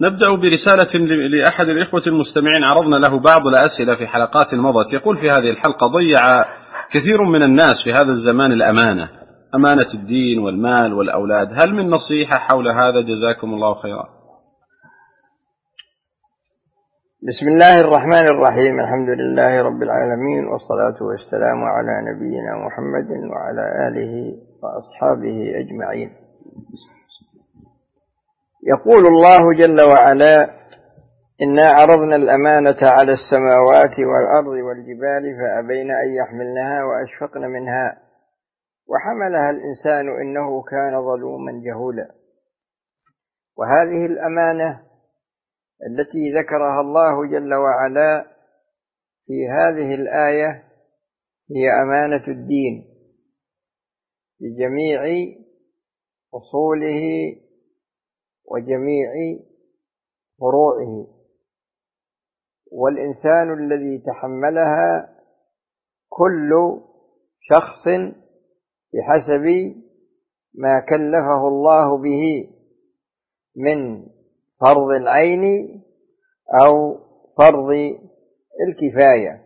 نبدأ برسالة لأحد الإخوة المستمعين عرضنا له بعض الأسئلة في حلقات مضت. يقول في هذه الحلقة: ضيع كثير من الناس في هذا الزمان الأمانة، أمانة الدين والمال والأولاد، هل من نصيحة حول هذا؟ جزاكم الله خيرا. بسم الله الرحمن الرحيم، الحمد لله رب العالمين، والصلاة والسلام على نبينا محمد وعلى آله وأصحابه أجمعين. يقول الله جل وعلا: إنا عرضنا الأمانة على السماوات والأرض والجبال فأبين أن يحملنها وأشفقن منها وحملها الإنسان إنه كان ظلوما جهولا. وهذه الأمانة التي ذكرها الله جل وعلا في هذه الآية هي أمانة الدين بجميع أصوله وجميع فروعه، والإنسان الذي تحملها كل شخص بحسب ما كلفه الله به من فرض العين أو فرض الكفاية.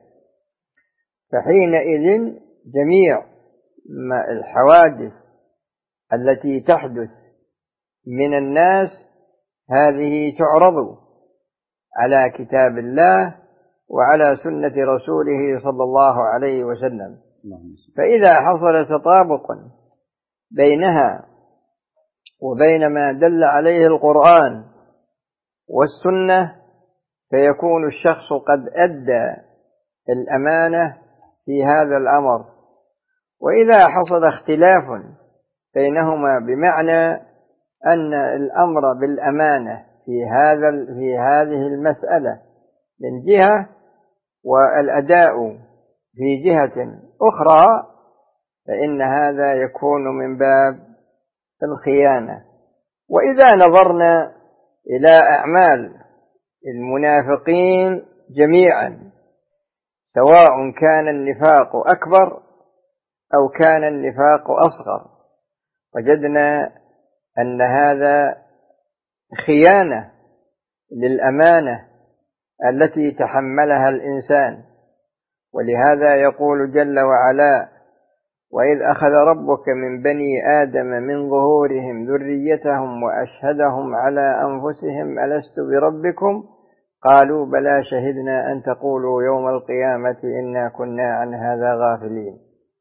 فحينئذ جميع الحوادث التي تحدث من الناس هذه تعرض على كتاب الله وعلى سنة رسوله صلى الله عليه وسلم، فإذا حصل تطابق بينها وبين ما دل عليه القرآن والسنة فيكون الشخص قد أدى الأمانة في هذا الأمر. وإذا حصل اختلاف بينهما بمعنى أن الأمر بالأمانة في هذه المسألة من جهة والأداء في جهة أخرى، فإن هذا يكون من باب الخيانة. وإذا نظرنا إلى أعمال المنافقين جميعا، سواء كان النفاق أكبر أو كان النفاق أصغر، وجدنا أن هذا خيانة للأمانة التي تحملها الإنسان. ولهذا يقول جل وعلا: وإذ أخذ ربك من بني آدم من ظهورهم ذريتهم وأشهدهم على أنفسهم ألست بربكم قالوا بلى شهدنا أن تقولوا يوم القيامة إنا كنا عن هذا غافلين.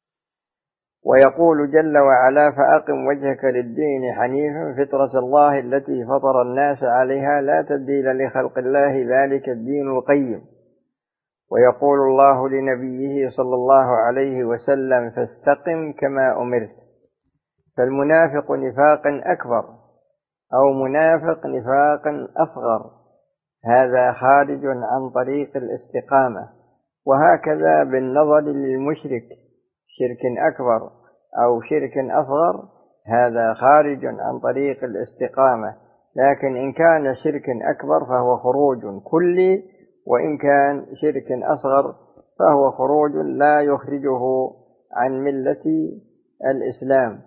ويقول جل وعلا: فأقم وجهك للدين حنيفا فطرة الله التي فطر الناس عليها لا تبديل لخلق الله ذلك الدين القيم. ويقول الله لنبيه صلى الله عليه وسلم: فاستقم كما أمرت. فالمنافق نفاقا أكبر أو منافق نفاقا أصغر هذا خارج عن طريق الاستقامة. وهكذا بالنظر للمشرك شرك أكبر أو شرك أصغر هذا خارج عن طريق الاستقامة. لكن إن كان شرك أكبر فهو خروج كلي، وإن كان شرك أصغر فهو خروج لا يخرجه عن ملة الإسلام.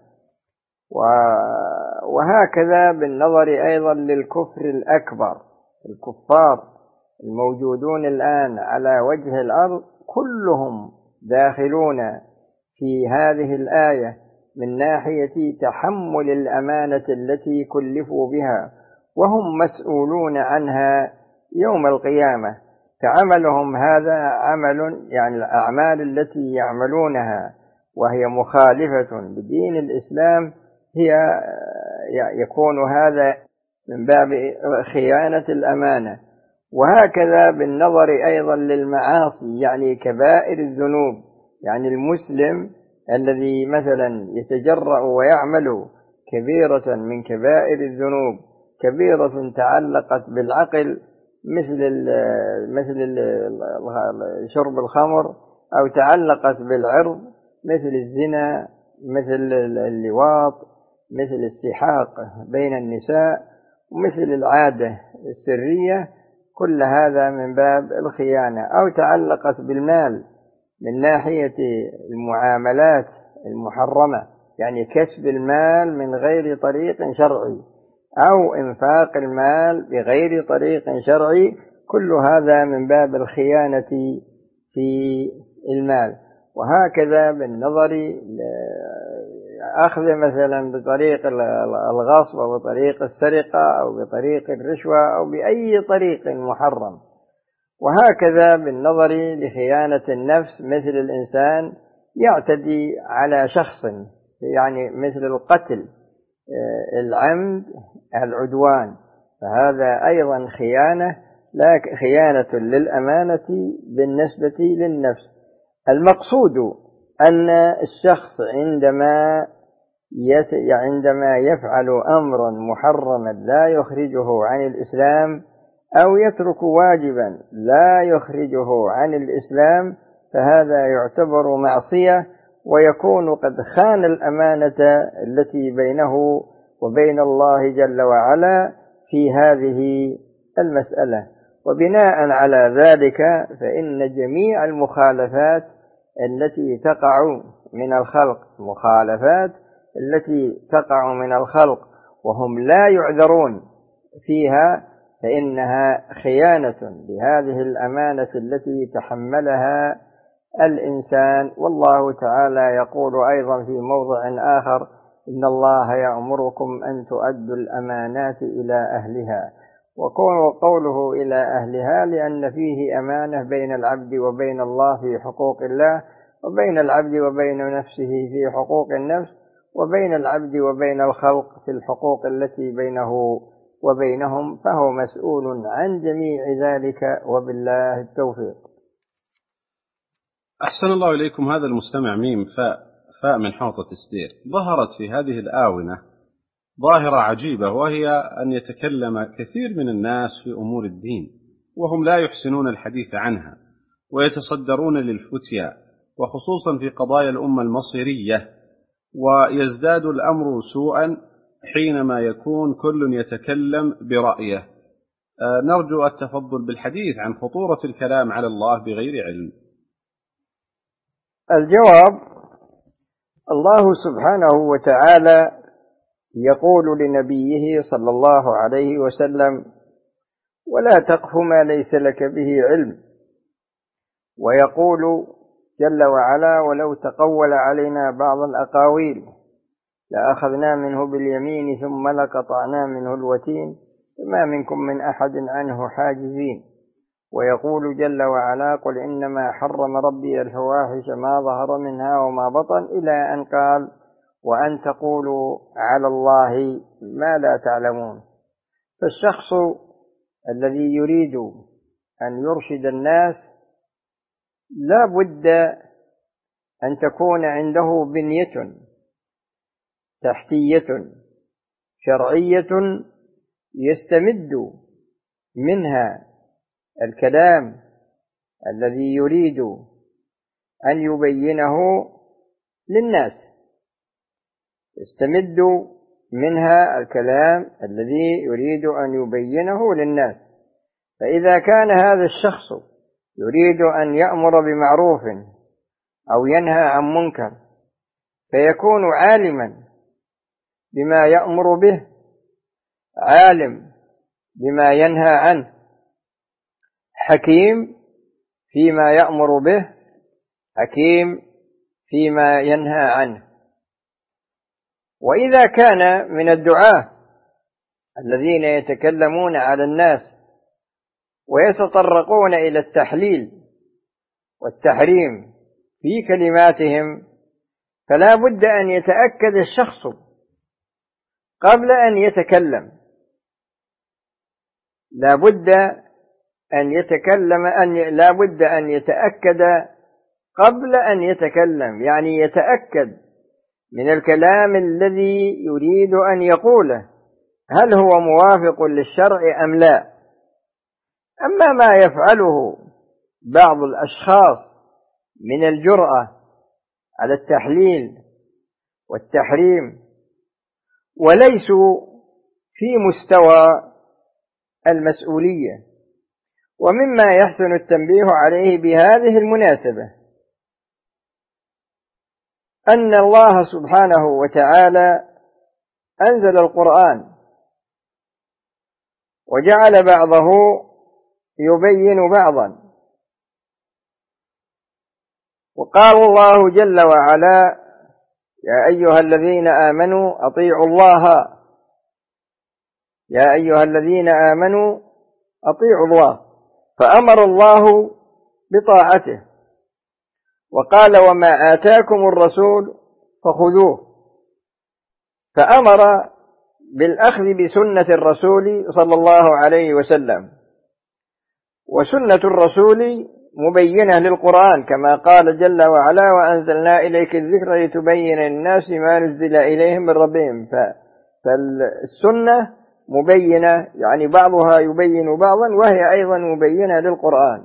وهكذا بالنظر أيضا للكفر الأكبر، الكفار الموجودون الآن على وجه الأرض كلهم داخلون في هذه الآية من ناحية تحمل الأمانة التي كلفوا بها، وهم مسؤولون عنها يوم القيامة. فعملهم هذا عمل، يعني الأعمال التي يعملونها وهي مخالفة لدين الإسلام يكون هذا من باب خيانة الأمانة. وهكذا بالنظر أيضا للمعاصي، يعني كبائر الذنوب، يعني المسلم الذي مثلا يتجرأ ويعمل كبيرة من كبائر الذنوب، كبيرة تعلقت بالعقل مثل شرب الخمر، أو تعلقت بالعرض مثل الزنا، مثل اللواط، مثل السحاق بين النساء، ومثل العادة السرية، كل هذا من باب الخيانة. أو تعلقت بالمال من ناحية المعاملات المحرمة، يعني كسب المال من غير طريق شرعي، أو إنفاق المال بغير طريق شرعي، كل هذا من باب الخيانة في المال. وهكذا بالنظر أخذ مثلا بطريق الغصب أو بطريق السرقة أو بطريق الرشوة أو بأي طريق محرم. وهكذا بالنظر لخيانة النفس، مثل الإنسان يعتدي على شخص، يعني مثل القتل، العمد، العدوان، فهذا أيضا خيانة، لا خيانة للأمانة بالنسبة للنفس. المقصود أن الشخص عندما يفعل أمرا محرما لا يخرجه عن الإسلام، أو يترك واجبا لا يخرجه عن الإسلام، فهذا يعتبر معصية، ويكون قد خان الأمانة التي بينه وبين الله جل وعلا في هذه المسألة. وبناء على ذلك فإن جميع المخالفات التي تقع من الخلق وهم لا يعذرون فيها، فإنها خيانة لهذه الأمانة التي تحملها الإنسان. والله تعالى يقول أيضا في موضع آخر: إن الله يأمركم أن تؤدوا الأمانات إلى أهلها. وقوله إلى أهلها لأن فيه أمانة بين العبد وبين الله في حقوق الله، وبين العبد وبين نفسه في حقوق النفس، وبين العبد وبين الخلق في الحقوق التي بينه وبينهم، فهو مسؤول عن جميع ذلك، وبالله التوفيق. أحسن الله إليكم. هذا المستمع ميم فاء من حوطة السدير. ظهرت في هذه الآونة ظاهرة عجيبة، وهي أن يتكلم كثير من الناس في أمور الدين وهم لا يحسنون الحديث عنها، ويتصدرون للفتيا، وخصوصا في قضايا الأمة المصيرية، ويزداد الأمر سوءا حينما يكون كل يتكلم برأيه. نرجو التفضل بالحديث عن خطورة الكلام على الله بغير علم. الجواب: الله سبحانه وتعالى يقول لنبيه صلى الله عليه وسلم: ولا تقف ما ليس لك به علم. ويقول جل وعلا: ولو تقول علينا بعض الأقاويل لأخذنا منه باليمين ثم لقطعنا منه الوتين فما منكم من أحد عنه حاجزين. ويقول جل وعلا: قل إنما حرم ربي الفواحش ما ظهر منها وما بطن، إلى أن قال: وأن تقولوا على الله ما لا تعلمون. فالشخص الذي يريد أن يرشد الناس لا بد أن تكون عنده بنية تحتية شرعية يستمد منها الكلام الذي يريد أن يبينه للناس، يستمد منها الكلام الذي يريد أن يبينه للناس. فإذا كان هذا الشخص يريد أن يأمر بمعروف أو ينهى عن منكر، فيكون عالما بما يأمر به، عالم بما ينهى عنه، حكيم فيما يأمر به، حكيم فيما ينهى عنه. وإذا كان من الدعاة الذين يتكلمون على الناس ويتطرقون إلى التحليل والتحريم في كلماتهم، فلا بد أن يتأكد الشخص قبل أن يتكلم، لا بد أن يتأكد قبل أن يتكلم، يعني يتأكد من الكلام الذي يريد أن يقوله هل هو موافق للشرع أم لا. أما ما يفعله بعض الأشخاص من الجرأة على التحليل والتحريم وليسوا في مستوى المسؤولية، ومما يحسن التنبيه عليه بهذه المناسبة أن الله سبحانه وتعالى أنزل القرآن وجعل بعضه يبين بعضا. وقال الله جل وعلا: يا أيها الذين آمنوا أطيعوا الله، يا أيها الذين آمنوا أطيعوا الله، فأمر الله بطاعته، وقال: وما آتاكم الرسول فخذوه، فأمر بالأخذ بسنة الرسول صلى الله عليه وسلم. وسنة الرسول مبينة للقرآن، كما قال جل وعلا: وأنزلنا إليك الذكر لتبين للناس ما نزل إليهم من ربهم. فالسنة مبينة، يعني بعضها يبين بعضا، وهي أيضا مبينة للقرآن.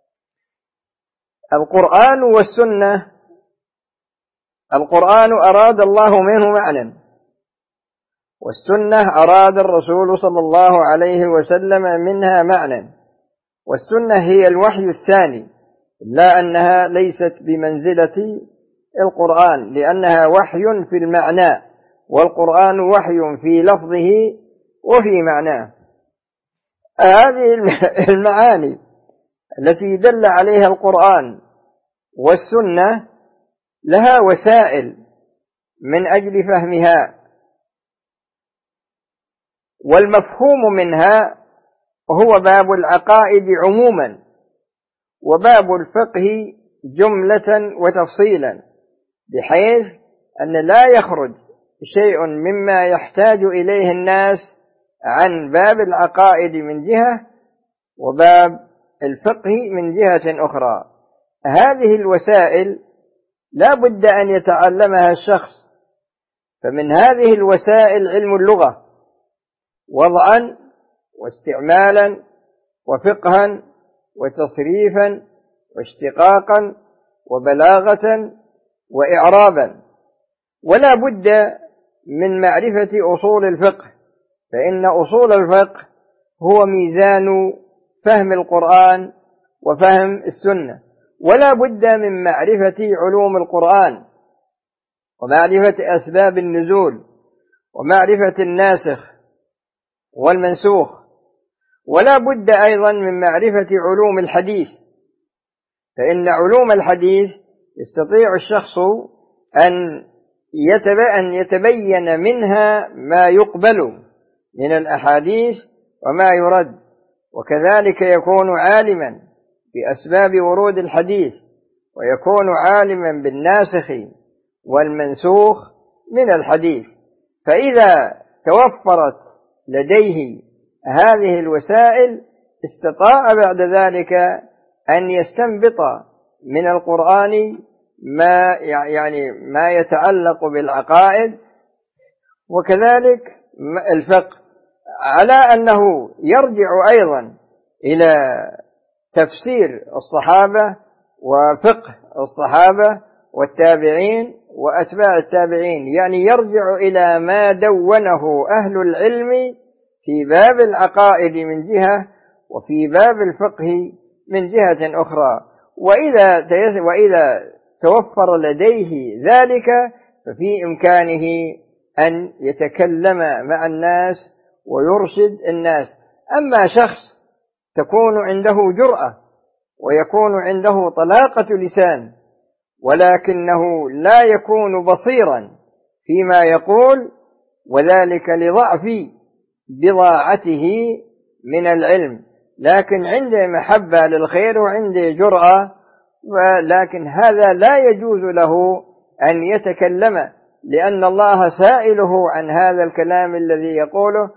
القرآن والسنة، القرآن أراد الله منه معنى، والسنة أراد الرسول صلى الله عليه وسلم منها معنى. والسنة هي الوحي الثاني، لا أنها ليست بمنزلة القرآن، لأنها وحي في المعنى، والقرآن وحي في لفظه وفي معناه. هذه المعاني التي دل عليها القرآن والسنة لها وسائل من أجل فهمها، والمفهوم منها هو باب العقائد عموما، وباب الفقه جملة وتفصيلا، بحيث أن لا يخرج شيء مما يحتاج إليه الناس عن باب العقائد من جهة، وباب الفقه من جهة أخرى. هذه الوسائل لا بد أن يتعلمها الشخص. فمن هذه الوسائل علم اللغة وضعا واستعمالا وفقها وتصريفا واشتقاقا وبلاغة وإعرابا. ولا بد من معرفة أصول الفقه، فإن أصول الفقه هو ميزان فهم القرآن وفهم السنة. ولا بد من معرفة علوم القرآن، ومعرفة أسباب النزول، ومعرفة الناسخ والمنسوخ. ولا بد أيضا من معرفة علوم الحديث، فإن علوم الحديث يستطيع الشخص أن يتبين منها ما يقبل من الأحاديث وما يرد، وكذلك يكون عالما بأسباب ورود الحديث، ويكون عالما بالناسخ والمنسوخ من الحديث. فإذا توفرت لديه هذه الوسائل استطاع بعد ذلك أن يستنبط من القرآن ما يتعلق بالعقائد، وكذلك الفقه، على أنه يرجع أيضا إلى تفسير الصحابة وفقه الصحابة والتابعين وأتباع التابعين، يعني يرجع إلى ما دونه أهل العلم في باب العقائد من جهة، وفي باب الفقه من جهة أخرى. وإذا توفر لديه ذلك ففي إمكانه أن يتكلم مع الناس ويرشد الناس. أما شخص تكون عنده جرأة ويكون عنده طلاقة لسان، ولكنه لا يكون بصيرا فيما يقول، وذلك لضعف بضاعته من العلم، لكن عنده محبة للخير وعنده جرأة، ولكن هذا لا يجوز له أن يتكلم، لأن الله سائله عن هذا الكلام الذي يقوله،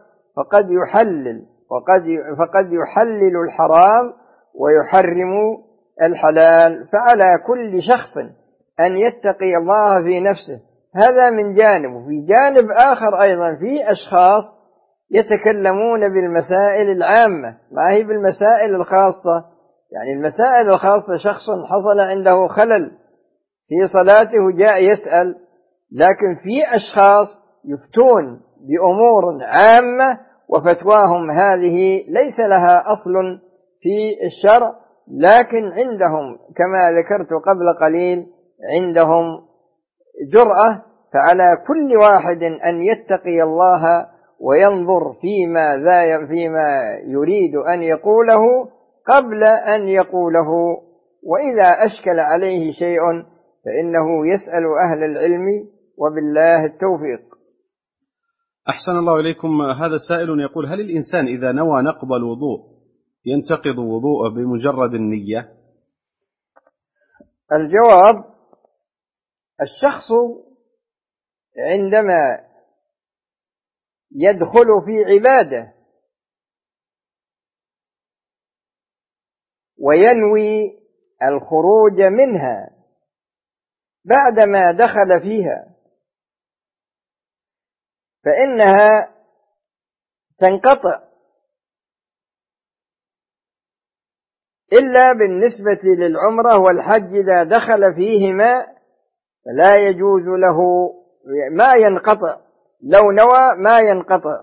فقد يحلل الحرام ويحرم الحلال. فعلى كل شخص أن يتقي الله في نفسه، هذا من جانب. وفي جانب آخر أيضا في أشخاص يتكلمون بالمسائل العامة، ما هي بالمسائل الخاصة. يعني المسائل الخاصة شخص حصل عنده خلل في صلاته جاء يسأل، لكن في أشخاص يفتون بأمور عامة وفتواهم هذه ليس لها أصل في الشرع، لكن عندهم كما ذكرت قبل قليل عندهم جرأة. فعلى كل واحد أن يتقي الله وينظر فيما يريد أن يقوله قبل أن يقوله، وإذا أشكل عليه شيء فإنه يسأل أهل العلم، وبالله التوفيق. أحسن الله إليكم. هذا سائل يقول: هل الإنسان إذا نوى نقض الوضوء ينتقض وضوءه بمجرد النية؟ الجواب: الشخص عندما يدخل في عبادة وينوي الخروج منها بعدما دخل فيها فإنها تنقطع، إلا بالنسبة للعمرة والحج إذا دخل فيهما فلا يجوز له، ما ينقطع، لو نوى ما ينقطع.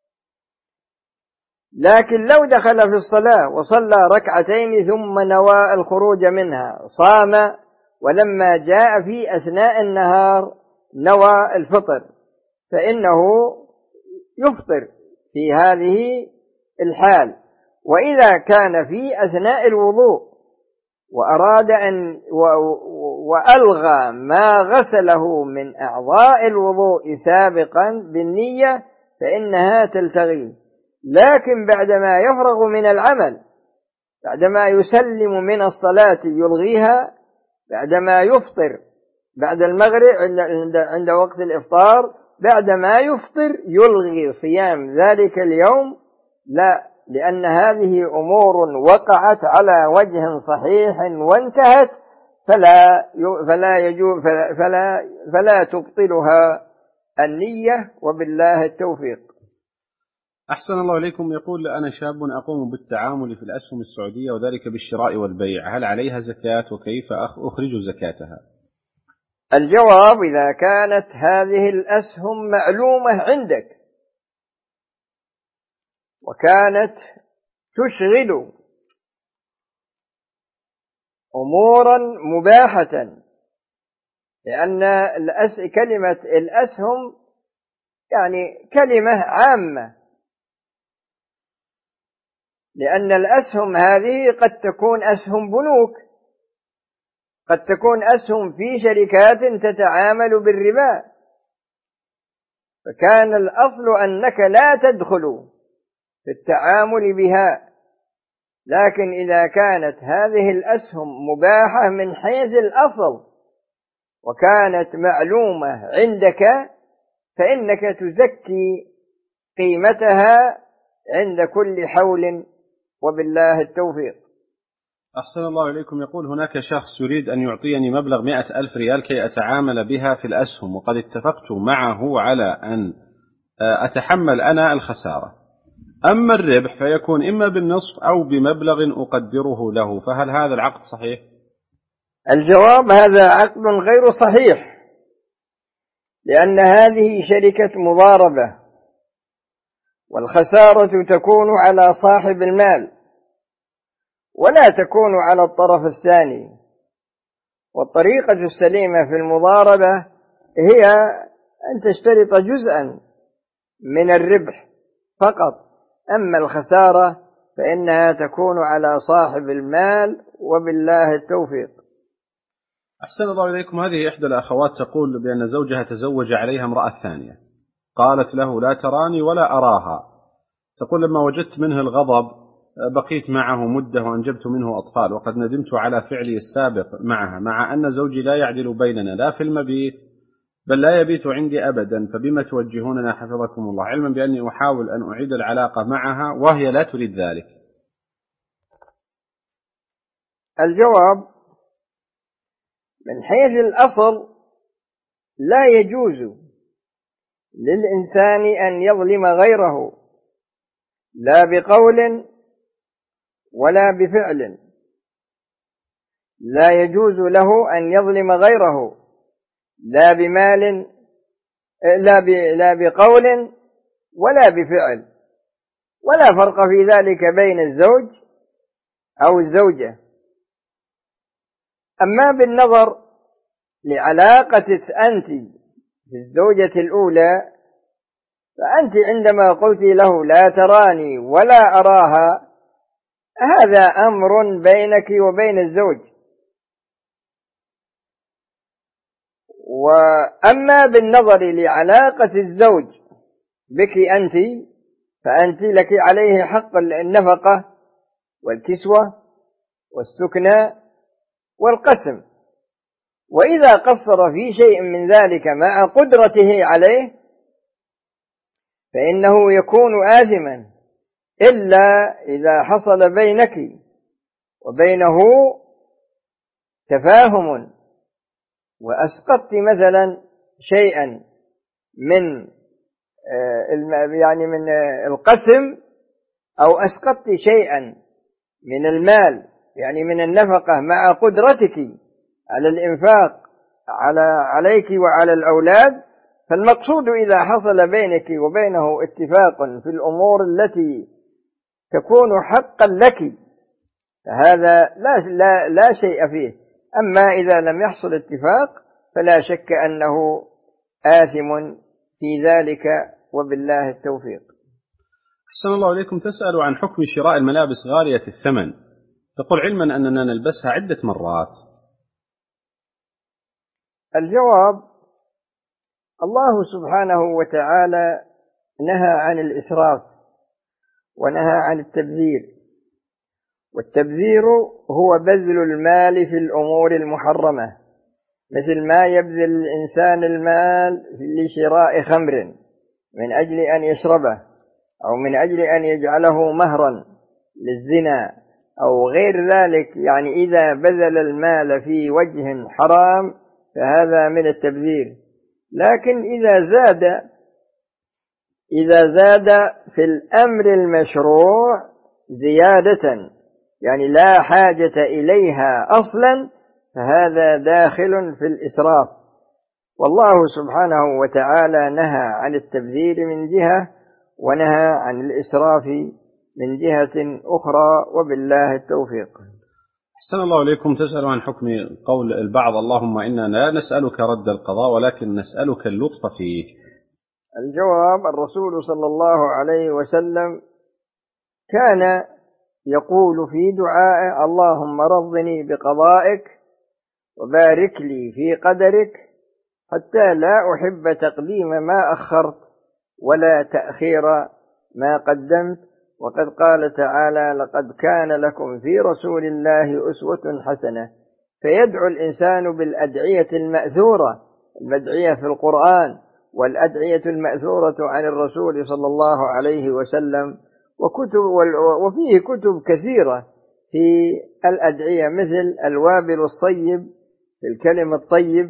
لكن لو دخل في الصلاة وصلى ركعتين ثم نوى الخروج منها صام، ولما جاء في أثناء النهار نوى الفطر فإنه يفطر في هذه الحال. وإذا كان في أثناء الوضوء وأراد وألغى ما غسله من أعضاء الوضوء سابقا بالنية فإنها تلتغي، لكن بعدما يفرغ من العمل، بعدما يسلم من الصلاة يلغيها، بعدما يفطر بعد المغرب عند وقت الإفطار، بعدما يفطر يلغي صيام ذلك اليوم، لا، لأن هذه أمور وقعت على وجه صحيح وانتهت، فلا تبطلها النية، وبالله التوفيق. أحسن الله إليكم. يقول: أنا شاب أقوم بالتعامل في الأسهم السعودية وذلك بالشراء والبيع، هل عليها زكاة وكيف أخرج زكاتها؟ الجواب: إذا كانت هذه الأسهم معلومة عندك وكانت تشغل أمورا مباحة، لأن كلمة الأسهم يعني كلمة عامة، لأن الأسهم هذه قد تكون أسهم بنوك، قد تكون أسهم في شركات تتعامل بالربا، فكان الأصل أنك لا تدخل في التعامل بها. لكن إذا كانت هذه الأسهم مباحة من حيث الأصل وكانت معلومة عندك فإنك تزكي قيمتها عند كل حول، وبالله التوفيق. أحسن الله إليكم. يقول: هناك شخص يريد أن يعطيني مبلغ 100,000 ريال كي أتعامل بها في الأسهم، وقد اتفقت معه على أن أتحمل أنا الخسارة، أما الربح فيكون إما بالنصف أو بمبلغ أقدره له، فهل هذا العقد صحيح؟ الجواب: هذا عقد غير صحيح، لأن هذه شركة مضاربة، والخسارة تكون على صاحب المال ولا تكون على الطرف الثاني. والطريقة السليمة في المضاربة هي أن تشترط جزءا من الربح فقط، أما الخسارة فإنها تكون على صاحب المال، وبالله التوفيق. أحسن الله إليكم. هذه إحدى الأخوات تقول بأن زوجها تزوج عليها امرأة ثانية، قالت له: لا تراني ولا أراها. تقول: لما وجدت منه الغضب بقيت معه مدة وأنجبت منه أطفال، وقد ندمت على فعلي السابق معها، مع أن زوجي لا يعدل بيننا لا في المبيت بل لا يبيت عندي أبدا، فبما توجهوننا حفظكم الله، علما بأني أحاول أن أعيد العلاقة معها وهي لا تريد ذلك. الجواب: من حيث الأصل لا يجوز للإنسان أن يظلم غيره، لا بقول ولا بفعل، لا يجوز له أن يظلم غيره لا بمال لا بقول ولا بفعل، ولا فرق في ذلك بين الزوج أو الزوجة. أما بالنظر لعلاقة أنت بالزوجة الأولى فأنت عندما قلت له لا تراني ولا أراها، هذا أمر بينك وبين الزوج. وأما بالنظر لعلاقة الزوج بك أنت، فأنت لك عليه حق النفقة والكسوة والسكنى والقسم، وإذا قصر في شيء من ذلك مع قدرته عليه فإنه يكون آثما، إلا إذا حصل بينك وبينه تفاهم وأسقطت مثلا شيئا من من القسم، أو أسقطت شيئا من المال يعني من النفقة مع قدرتك على الإنفاق عليك وعلى الأولاد، فالمقصود إذا حصل بينك وبينه اتفاق في الأمور التي تكون حقا لك فهذا لا شيء فيه. أما إذا لم يحصل اتفاق فلا شك أنه آثم في ذلك، وبالله التوفيق. أحسن الله إليكم. تسأل عن حكم شراء الملابس غالية الثمن، تقول علما أننا نلبسها عدة مرات. الجواب: الله سبحانه وتعالى نهى عن الإسراف ونهى عن التبذير، والتبذير هو بذل المال في الأمور المحرمة، مثل ما يبذل الإنسان المال لشراء خمر من أجل أن يشربه، أو من أجل أن يجعله مهرا للزنا أو غير ذلك. يعني إذا بذل المال في وجه حرام فهذا من التبذير. لكن إذا زاد في الأمر المشروع زيادة يعني لا حاجة إليها أصلا، فهذا داخل في الإسراف. والله سبحانه وتعالى نهى عن التبذير من جهة، ونهى عن الإسراف من جهة أخرى، وبالله التوفيق. أحسن الله إليكم. تسأل عن حكم قول البعض: اللهم إنا لا نسألك رد القضاء ولكن نسألك اللطف فيه. الجواب: الرسول صلى الله عليه وسلم كان يقول في دعائه: اللهم رضني بقضائك وبارك لي في قدرك، حتى لا أحب تقديم ما أخرت ولا تأخير ما قدمت. وقد قال تعالى: لقد كان لكم في رسول الله أسوة حسنة. فيدعو الإنسان بالأدعية المأثورة، المدعية في القرآن والأدعية المأثورة عن الرسول صلى الله عليه وسلم، وفيه كتب كثيرة في الأدعية، مثل الوابل الصيب في الكلم الطيب،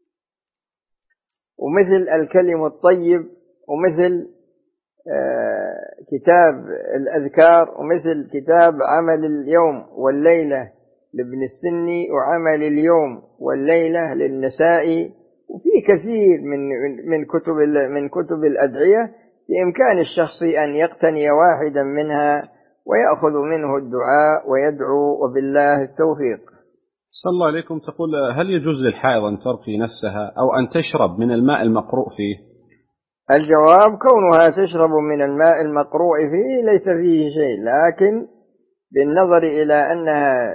ومثل الكلم الطيب، ومثل كتاب الأذكار، ومثل كتاب عمل اليوم والليلة لابن السني، وعمل اليوم والليلة للنسائي. وفي كثير من كتب الأدعية بإمكان الشخص أن يقتني واحدا منها ويأخذ منه الدعاء ويدعو، وبالله التوفيق. صلى الله عليكم. تقول: هل يجوز للحائض أن ترقي نفسها أو أن تشرب من الماء المقروء فيه؟ الجواب: كونها تشرب من الماء المقروء فيه ليس فيه شيء، لكن بالنظر إلى أنها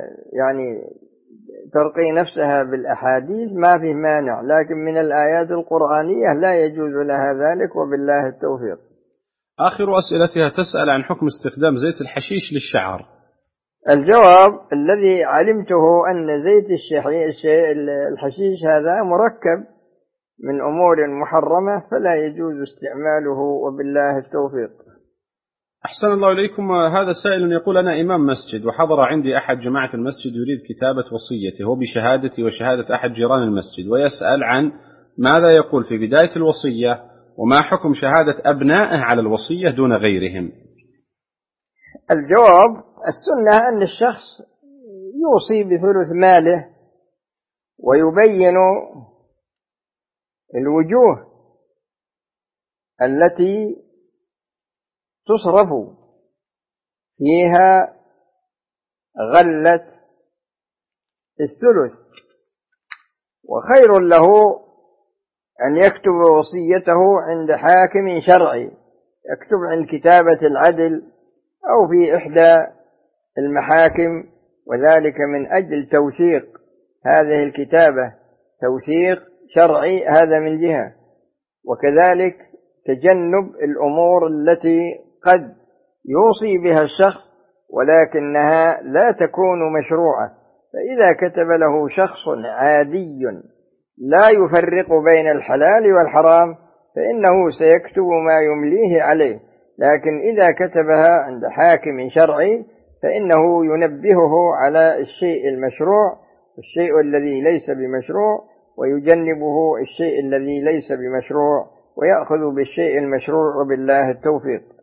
ترقي نفسها بالأحاديث ما فيه مانع، لكن من الآيات القرآنية لا يجوز لها ذلك، وبالله التوفيق. آخر أسئلتها تسأل عن حكم استخدام زيت الحشيش للشعر. الجواب: الذي علمته أن زيت الحشيش هذا مركب من أمور محرمة، فلا يجوز استعماله، وبالله التوفيق. أحسن الله إليكم. هذا سائل يقول: أنا إمام مسجد وحضر عندي أحد جماعة المسجد يريد كتابة وصيته وبشهادتي وشهادة أحد جيران المسجد، ويسأل عن ماذا يقول في بداية الوصية، وما حكم شهادة أبنائه على الوصية دون غيرهم. الجواب: السنة أن الشخص يوصي بثلث ماله ويبين الوجوه التي تصرف فيها غلة الثلث، وخير له أن يكتب وصيته عند حاكم شرعي، يكتب عند كتابة العدل أو في إحدى المحاكم، وذلك من أجل توثيق هذه الكتابة، توثيق شرعي، هذا من جهة. وكذلك تجنب الأمور التي قد يوصي بها الشخص ولكنها لا تكون مشروعة، فإذا كتب له شخص عادي لا يفرق بين الحلال والحرام فإنه سيكتب ما يمليه عليه، لكن إذا كتبها عند حاكم شرعي فإنه ينبهه على الشيء المشروع والشيء الذي ليس بمشروع، ويجنبه الشيء الذي ليس بمشروع، ويأخذ بالشيء المشروع، وبالله التوفيق.